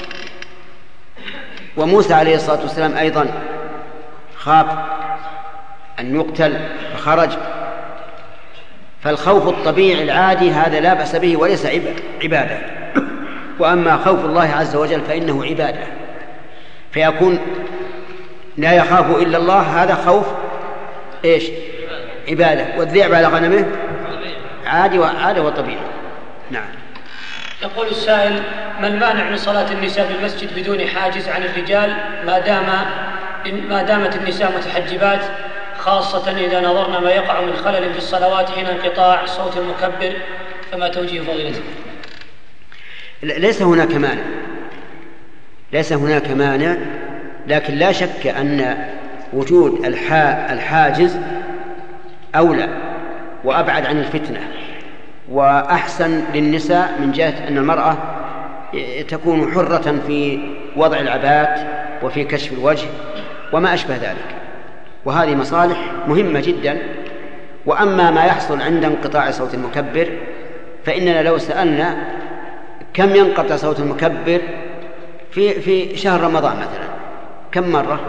وموسى عليه الصلاة والسلام أيضا خاف أن يقتل فخرج. فالخوف الطبيعي العادي هذا لا بأس به وليس عبادة، وأما خوف الله عز وجل فإنه عبادة، فيكون لا يخاف إلا الله هذا خوف إيش؟ عبادة. والذئب على غنمه عادي وعادة وطبيعي. نعم. يقول السائل: ما المانع من صلاة النساء بالمسجد بدون حاجز عن الرجال ما دام ما دامت النساء متحجبات، خاصة إذا نظرنا ما يقع من خلل في الصلوات حين انقطاع صوت المكبر؟ فما توجيه فضيلته؟ ليس هناك مانع، ليس هناك مانع، لكن لا شك أن وجود الحاجز أولى وأبعد عن الفتنة وأحسن للنساء من جهة أن المرأة تكون حرة في وضع العبات وفي كشف الوجه وما أشبه ذلك، وهذه مصالح مهمة جدا. وأما ما يحصل عند انقطاع صوت المكبر فإننا لو سألنا كم ينقطع صوت المكبر في في شهر رمضان مثلا كم مرة؟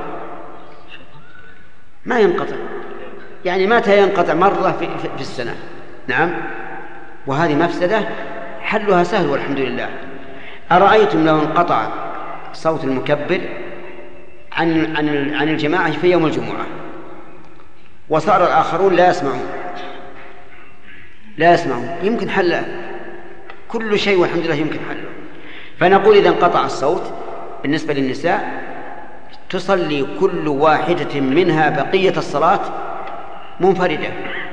ما ينقطع، يعني متى ينقطع؟ مرة في, في السنة. نعم. وهذه مفسدة حلها سهل والحمد لله. أرأيتم لو انقطع صوت المكبر عن عن عن الجماعة في يوم الجمعة وصار الآخرون لا يسمعون لا يسمعون يمكن حله كل شيء والحمد لله يمكن حله. فنقول إذا انقطع الصوت بالنسبة للنساء تصلي كل واحدة منها بقية الصلاة منفردة،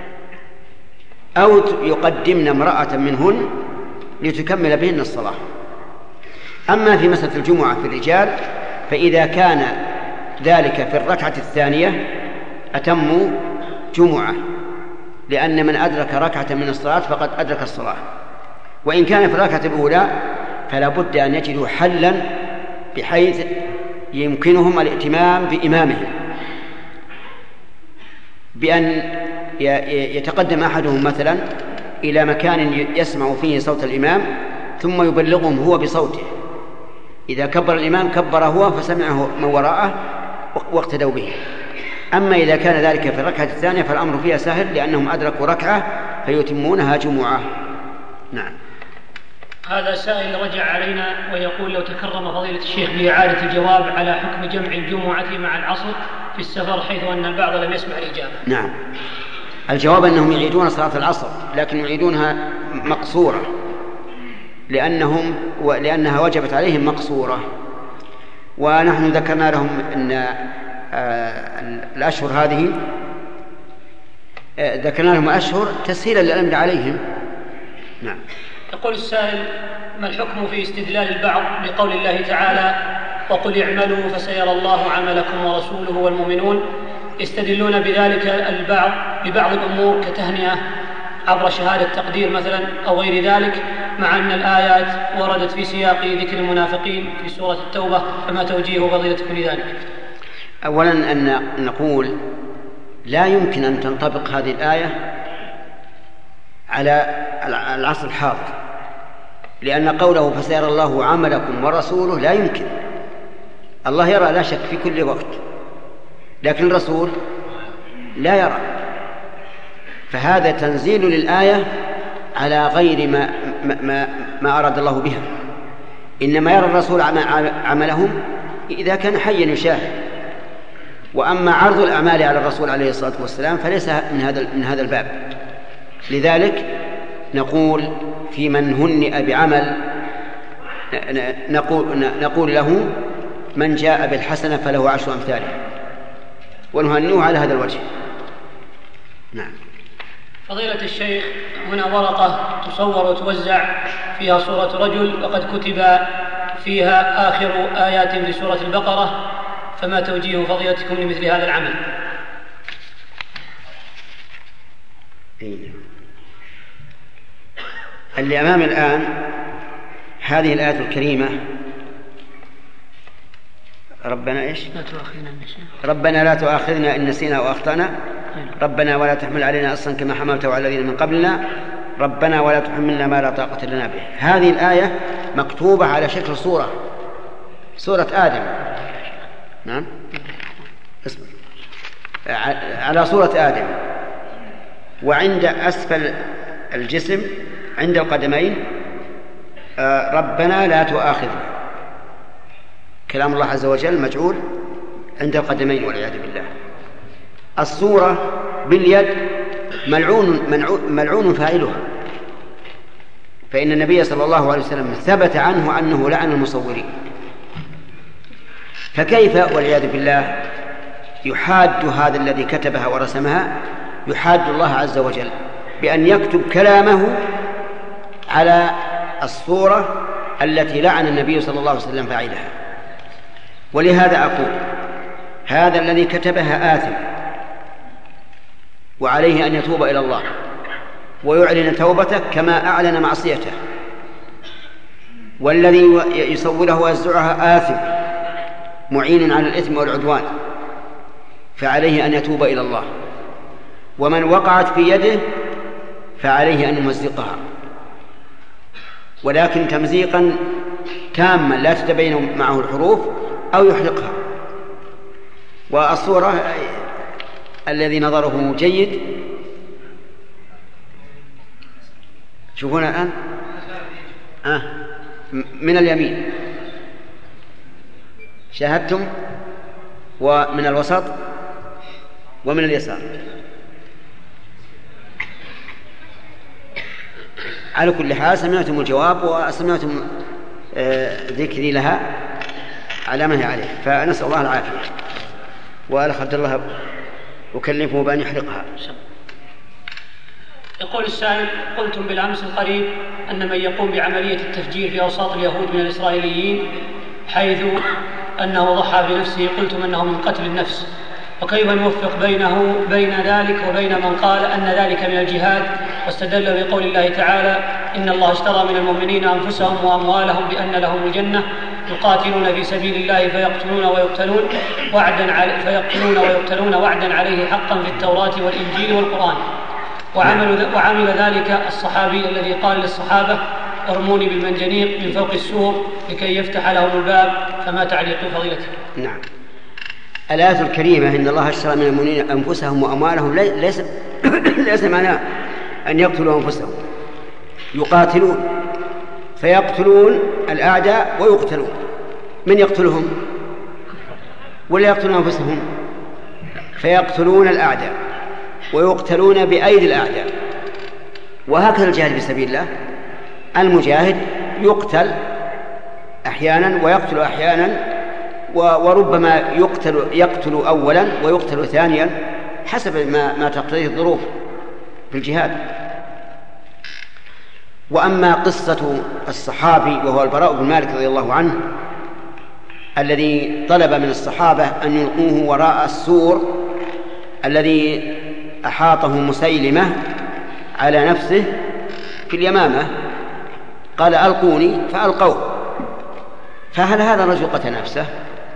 أو يقدمن امرأة منهن لتكمل بهن الصلاة. أما في مسألة الجمعة في الرجال فإذا كان ذلك في الركعة الثانية أتموا جمعة، لأن من أدرك ركعة من الصلاة فقد أدرك الصلاة، وإن كان في الركعة الأولى فلا بد أن يجدوا حلا بحيث يمكنهم الائتمام بإمامهم، بأن يتقدم أحدهم مثلا إلى مكان يسمع فيه صوت الإمام ثم يبلغهم هو بصوته، إذا كبر الإمام كبر هو فسمعه من وراءه واقتدوا به. أما إذا كان ذلك في الركعة الثانية فالأمر فيها سهل، لأنهم أدركوا ركعة فيتمونها جمعة. نعم. هذا سائل رجع علينا ويقول: لو تكرم فضيلة الشيخ بإعادة الجواب على حكم جمع الجمعة مع العصر في السفر، حيث أن البعض لم يسمع الإجابة. نعم، الجواب أنهم يعيدون صلاة العصر، لكن يعيدونها مقصورة، لأنهم لأنها وجبت عليهم مقصورة. ونحن ذكرنا لهم أن الأشهر هذه ذكرنا لهم الأشهر تسهيلا للأمر عليهم. نعم. يقول السائل: ما الحكم في استدلال البعض بقول الله تعالى: وقل اعملوا فسيرى الله عملكم ورسوله والمؤمنون، يستدلون بذلك البعض ببعض الأمور كتهنئة عبر شهادة تقدير مثلا أو غير ذلك، مع أن الآيات وردت في سياق ذكر المنافقين في سورة التوبة، فما توجيه فضيلتكم لذلك؟ أولا أن نقول لا يمكن أن تنطبق هذه الآية على العصر الحاضر، لأن قوله فسيرى الله عملكم ورسوله لا يمكن. الله يرى لا شك في كل وقت، لكن الرسول لا يرى، فهذا تنزيل للآية على غير ما, ما, ما أراد الله بها. إنما يرى الرسول عملهم إذا كان حيا يشاهد، وأما عرض الأعمال على الرسول عليه الصلاة والسلام فليس من هذا من هذا الباب. لذلك نقول في من هنئ بعمل نقول, نقول له: من جاء بالحسنة فله عشر أمثالها، ونهنئه على هذا الوجه. نعم. فضيلة الشيخ، هنا ورقة تصور وتوزع فيها صورة رجل، وقد كتب فيها آخر آيات في سورة البقرة، فما توجيه فضيلتكم لمثل هذا العمل؟ اللي أمام الآن هذه الآية الكريمة: ربنا إيش؟ لا تؤاخذنا إن نسينا. ربنا لا تؤاخذنا إن نسينا وأخطأنا، ربنا ولا تحمل علينا إصرا كما حملته على الذين من قبلنا، ربنا ولا تحملنا ما لا طاقة لنا به. هذه الآية مكتوبة على شكل صورة، سورة آدم. نعم، اسمع، على صورة آدم، وعند أسفل الجسم عند القدمين ربنا لا تؤاخذنا. كلام الله عز وجل مجعول عند القدمين والعياذ بالله. الصورة باليد ملعون, ملعون فاعلها، فإن النبي صلى الله عليه وسلم ثبت عنه أنه لعن المصورين. فكيف والعياذ بالله يحاد هذا الذي كتبها ورسمها، يحاد الله عز وجل بأن يكتب كلامه على الصورة التي لعن النبي صلى الله عليه وسلم فاعلها. ولهذا أقول: هذا الذي كتبها آثم، وعليه أن يتوب إلى الله ويعلن توبته كما أعلن معصيته، والذي يصوره ويزرعها آثم معين على الإثم والعدوان، فعليه أن يتوب إلى الله. ومن وقعت في يده فعليه أن يمزقها، ولكن تمزيقا تاما لا تتبين معه الحروف، أو يحرقها. والصورة الذي نظره جيد شوفونا الآن آه من اليمين شاهدتم، ومن الوسط، ومن اليسار. على كل حال سمعتم الجواب وسمعتم ذكري لها على ما هي عليه، فنسأل الله العافية. والأخ عبد الله أكلفه بأن يحرقها. يقول السائل: قلتم بالأمس القريب أن من يقوم بعملية التفجير في أوساط اليهود من الإسرائيليين حيث أنه ضحى بنفسه، قلتم أنه من قتل النفس، وكيف نوفق بينه بين ذلك وبين من قال أن ذلك من الجهاد، واستدل بقول الله تعالى: إن الله اشترى من المؤمنين أنفسهم وأموالهم بأن لهم الجنة يقاتلون في سبيل الله فيقتلون ويقتلون وعدا عليه فيقتلون ويقتلون وعدا عليه حقا في التوراة والإنجيل والقرآن. وعمل, وعمل ذلك الصحابي الذي قال للصحابة: ارموني بالمنجنيق من فوق السور لكي يفتح لهم الباب. فما تعليق فضيلته؟ نعم، الآية الكريمة إن الله اشترى من المؤمنين أنفسهم وأموالهم ليس ليس معناه أن يقتلوا أنفسهم، يقاتلون فيقتلون الأعداء ويقتلون. من يقتلهم؟ ولا يقتلون أنفسهم؟ فيقتلون الأعداء ويقتلون بأيدي الأعداء. وهكذا الجهاد في سبيل الله، المجاهد يقتل أحيانا ويقتل أحيانا، وربما يقتل يقتل أولا ويقتل ثانيا حسب ما, ما تقتضيه الظروف في الجهاد. وأما قصة الصحابي وهو البراء بن مالك رضي الله عنه الذي طلب من الصحابة أن يلقوه وراء السور الذي أحاطه مسيلمة على نفسه في اليمامة، قال ألقوني فألقوه. فهل هذا الرجل قتل نفسه؟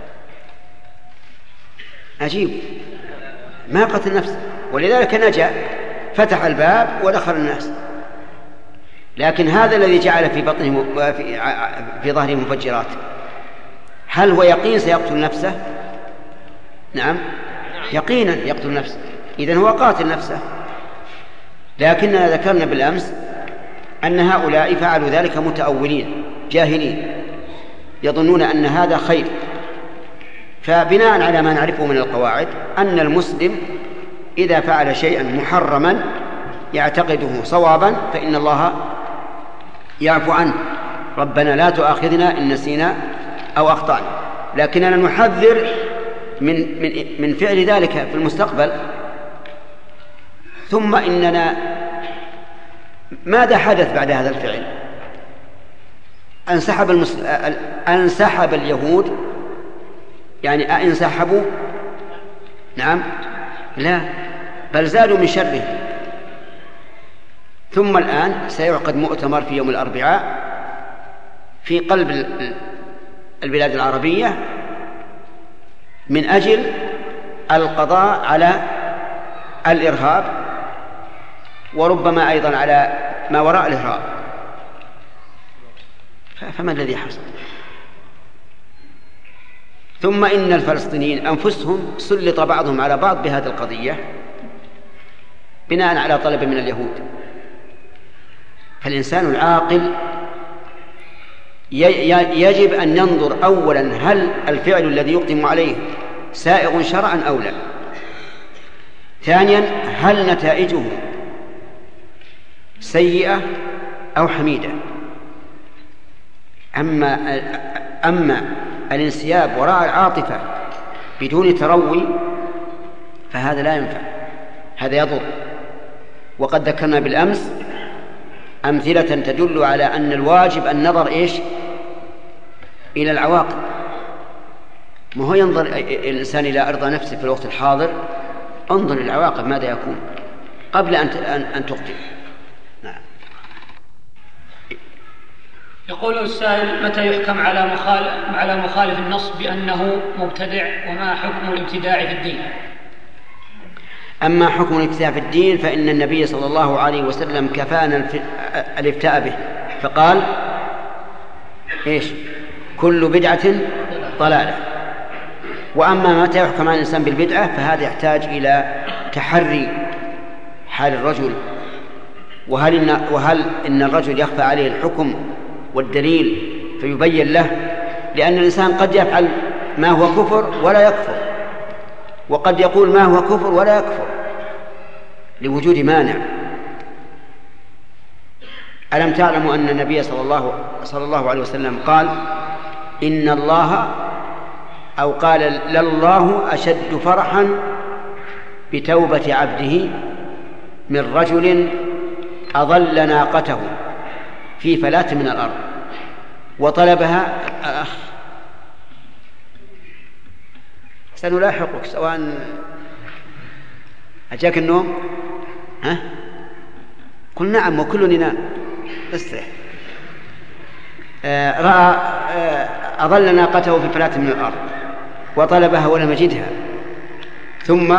عجيب، ما قتل نفسه، ولذلك نجا، فتح الباب ودخل الناس. لكن هذا الذي جعل في بطنه في, في ظهره مفجرات، هل هو يقين سيقتل نفسه؟ نعم يقينا يقتل نفسه، إذن هو قاتل نفسه. لكننا ذكرنا بالأمس أن هؤلاء فعلوا ذلك متأولين جاهلين يظنون أن هذا خير. فبناء على ما نعرفه من القواعد أن المسلم إذا فعل شيئا محرما يعتقده صوابا فإن الله يعفو عنه، ربنا لا تؤاخذنا إن نسينا أو أخطأنا. لكننا نحذر من, من, من فعل ذلك في المستقبل. ثم إننا ماذا حدث بعد هذا الفعل؟ انسحب, المسل... انسحب اليهود، يعني انسحبوا؟ نعم لا، بل زادوا من شره. ثم الآن سيعقد مؤتمر في يوم الأربعاء في قلب البلاد العربية من أجل القضاء على الإرهاب، وربما أيضا على ما وراء الإرهاب. فما الذي حصل؟ ثم إن الفلسطينيين أنفسهم سلط بعضهم على بعض بهذه القضية بناء على طلب من اليهود. فالإنسان العاقل يجب أن ينظر أولا هل الفعل الذي يقدم عليه سائغ شرعا أو لا. ثانيا هل نتائجه سيئة أو حميدة. أما, أما الانسياب وراء العاطفة بدون تروي فهذا لا ينفع، هذا يضر. وقد ذكرنا بالأمس أمثلة تدل على أن الواجب النظر إيش؟ إلى العواقب. ما هو ينظر الإنسان إلى أرض نفسه في الوقت الحاضر، انظر إلى العواقب ماذا يكون قبل أن أن تقتل. نعم. يقول السائل: متى يحكم على مخالف على مخالف النص بأنه مبتدع، وما حكم الابتداع في الدين؟ أما حكم الابتداع في الدين فإن النبي صلى الله عليه وسلم كفانا الافتاء به، فقال إيش؟ كل بدعة ضلالة. وأما متى يحكم على الإنسان بالبدعة فهذا يحتاج إلى تحري حال الرجل، وهل إن, وهل إن الرجل يخفى عليه الحكم والدليل فيبين له، لأن الإنسان قد يفعل ما هو كفر ولا يكفر، وقد يقول ما هو كفر ولا يكفر لوجود مانع. ألم تعلموا أن النبي صلى الله, صلى الله عليه وسلم قال: إن الله أو قال لله أشد فرحا بتوبة عبده من رجل أضل ناقته في فلاة من الأرض وطلبها. أخ سنلاحقك سواء أجاك النوم. ها؟ قل نعم وكل ينام، استرح. آه رأى آه أضل ناقته في فلاة من الأرض وطلبها ولم يجدها، ثم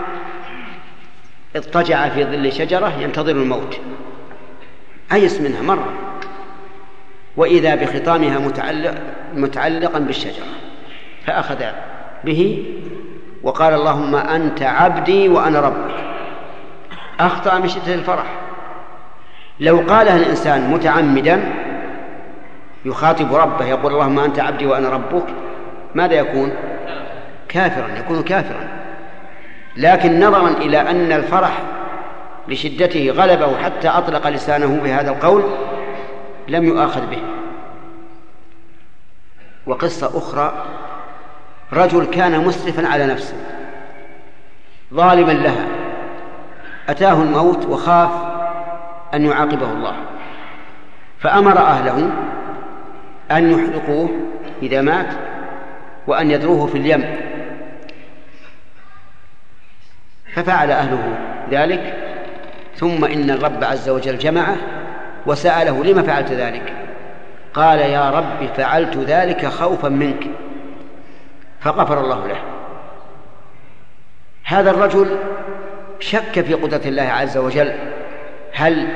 اضطجع في ظل شجرة ينتظر الموت، أيس منها مرة، وإذا بخطامها متعلق متعلقا بالشجرة، فأخذ به وقال اللهم أنت عبدي وأنا ربك، أخطأ من شدة الفرح. لو قالها الإنسان متعمدا يخاطب ربه يقول اللهم أنت عبدي وأنا ربك، ماذا يكون؟ كافرا، يكون كافرا. لكن نظرا إلى أن الفرح لشدته غلبه حتى أطلق لسانه بهذا القول لم يؤاخذ به. وقصة أخرى، رجل كان مسرفا على نفسه ظالما لها، أتاه الموت وخاف أن يعاقبه الله، فأمر أهله أن يحرقوه إذا مات وأن يدروه في اليم، ففعل أهله ذلك. ثم إن الرب عز وجل جمعه وسأله لما فعلت ذلك؟ قال يا رب فعلت ذلك خوفا منك، فغفر الله له. هذا الرجل شك في قدرة الله عز وجل، هل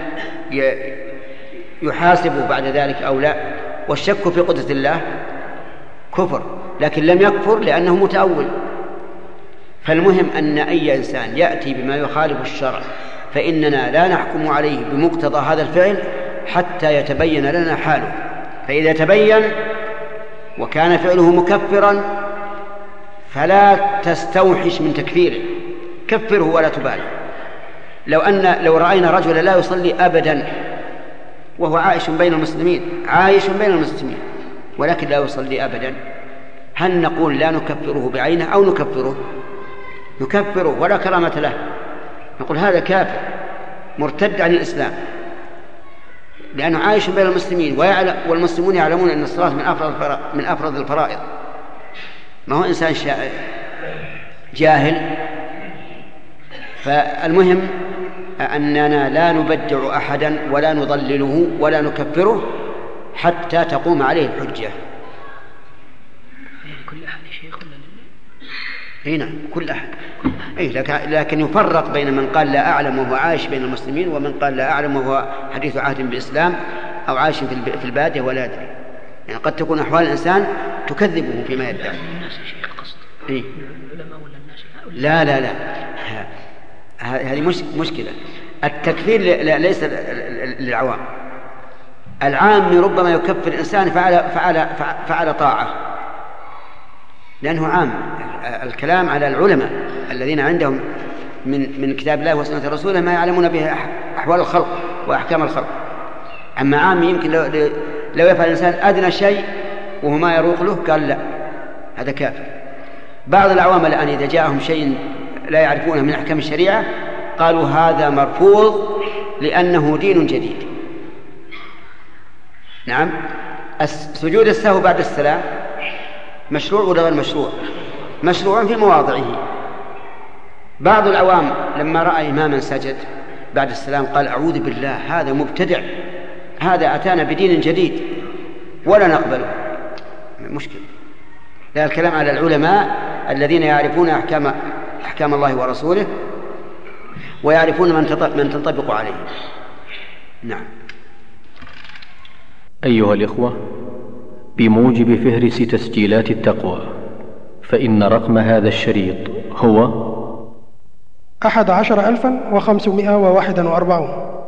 يحاسب بعد ذلك أو لا؟ والشك في قدرة الله كفر، لكن لم يكفر لأنه متأول. فالمهم أن أي إنسان يأتي بما يخالف الشرع فإننا لا نحكم عليه بمقتضى هذا الفعل حتى يتبين لنا حاله، فإذا تبين وكان فعله مكفرا فلا تستوحش من تكفيره، كفره ولا تبالي. لو أن لو رأينا رجلا لا يصلي أبدا وهو عايش بين المسلمين عايش بين المسلمين ولكن لا يصلي أبدا، هل نقول لا نكفره بعينه أو نكفره؟ نكفره ولا كرامة له، نقول هذا كافر مرتد عن الإسلام لأنه عايش بين المسلمين ويعلم، والمسلمون يعلمون أن الصلاة من أفرض من أفرض الفرائض. ما هو إنسان جاهل. فالمهم أننا لا نبدع أحدا ولا نضلله ولا نكفره حتى تقوم عليه الحجة. كل أحد شيخ هنا كل أحد، أي لكن يفرق بين من قال لا أعلم وهو عايش بين المسلمين ومن قال لا أعلم وهو حديث عهد بالإسلام أو عايش في البادية ولا يدري. يعني قد تكون أحوال الإنسان تكذبه فيما يدعي. الناس شيخ قصد إيه؟ العلماء ولا الناس؟ لا لا لا هذه مش مشكلة. التكفير ليس للعوام. العام ربما يكفر إنسان فعل فعل فعل طاعة لأنه عام. الكلام على العلماء الذين عندهم من من كتاب الله وسنة رسوله ما يعلمون به أحوال الخلق وأحكام الخلق. أما عام يمكن لو, لو يفعل الإنسان أدنى شيء وهو ما يروق له قال لا هذا كافر. بعض العوام الآن إذا جاءهم شيء لا يعرفونه من أحكام الشريعة قالوا هذا مرفوض لأنه دين جديد. نعم. سجود السهو بعد السلام مشروع ولا غير مشروع؟ مشروع في مواضعه. بعض العوام لما رأى إماما سجد بعد السلام قال أعوذ بالله هذا مبتدع، هذا أتانا بدين جديد ولا نقبله. مشكلة. لا، الكلام على العلماء الذين يعرفون أحكام أحكام الله ورسوله ويعرفون من تنطبق عليه. نعم. أيها الإخوة، بموجب فهرس تسجيلات التقوى فإن رقم هذا الشريط هو أحد عشر ألفا وخمسمائة وواحد وأربعون.